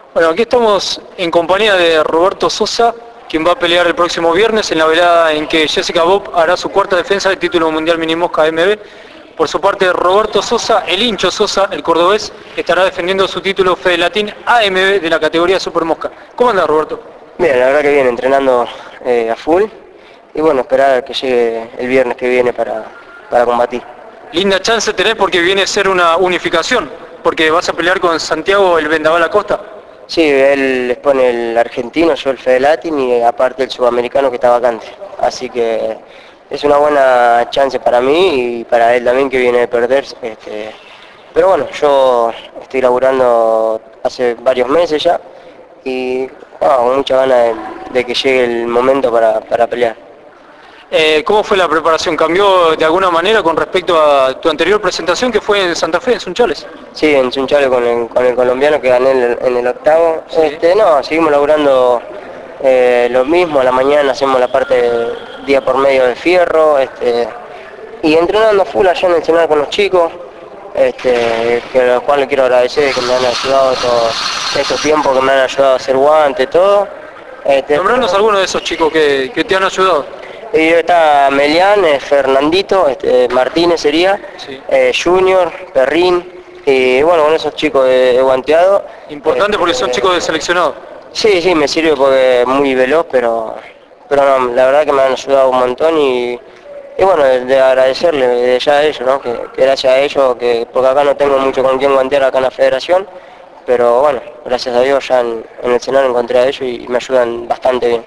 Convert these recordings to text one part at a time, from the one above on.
Bueno, aquí estamos en compañía de Roberto Sosa, quien va a pelear el próximo viernes en la velada en que Jessica Bob hará su cuarta defensa del título mundial minimosca AMB. Por su parte, Roberto Sosa, el hincho Sosa, el cordobés, estará defendiendo su título Fede Latín AMB de la categoría Supermosca. ¿Cómo anda, Roberto? Bien, la verdad que viene entrenando a full y bueno, esperar que llegue el viernes que viene para combatir. Linda chance tenés porque viene a ser una unificación, porque vas a pelear con Santiago el Vendaval Acosta. Sí, él les pone el argentino, yo el Fede Latin y aparte el sudamericano que está vacante. Así que es una buena chance para mí y para él también que viene de perder. Pero bueno, yo estoy laburando hace varios meses ya y con mucha ganas de que llegue el momento para pelear. ¿Cómo fue la preparación? ¿Cambió de alguna manera con respecto a tu anterior presentación que fue en Santa Fe, en Sunchales? Sí, en Sunchales con el colombiano que gané en el octavo. Sí. No, seguimos laburando lo mismo, a la mañana hacemos la parte día por medio de fierro, y entrenando full allá en el cenar con los chicos, que a los cuales quiero agradecer que me han ayudado todos estos tiempos, que me han ayudado a hacer guantes, todo. Nombranos algunos de esos chicos que te han ayudado. Y está Melián, Fernandito, Martínez sería, Sí. Junior, Perrín, y bueno, con esos chicos he guanteado. Importante porque son chicos de seleccionado. Sí, me sirve porque es muy veloz, pero no, la verdad que me han ayudado un montón y bueno, de agradecerle de ya a ellos, ¿no? Que gracias a ellos, porque acá no tengo mucho con quién guantear acá en la federación, pero bueno, gracias a Dios ya en el escenario encontré a ellos y me ayudan bastante bien.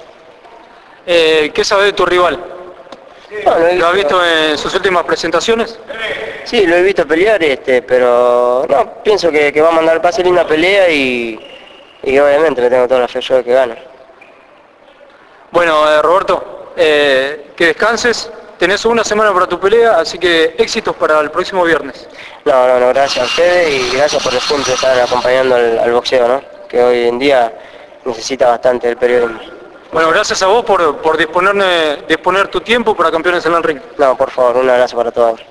¿Qué sabes de tu rival? Bueno, ¿Lo has visto en sus últimas presentaciones? sí, lo he visto pelear, pero no, pienso que va a mandar pase linda pelea y obviamente le tengo toda la fe yo de que gana. Bueno, Roberto, que descanses. Tenés una semana para tu pelea, así que éxitos para el próximo viernes. No, gracias a ustedes y gracias por siempre estar acompañando al boxeo, ¿no? Que hoy en día necesita bastante el periodismo. Bueno, gracias a vos por disponer tu tiempo para Campeones en el Ring. No, por favor, un abrazo para todos.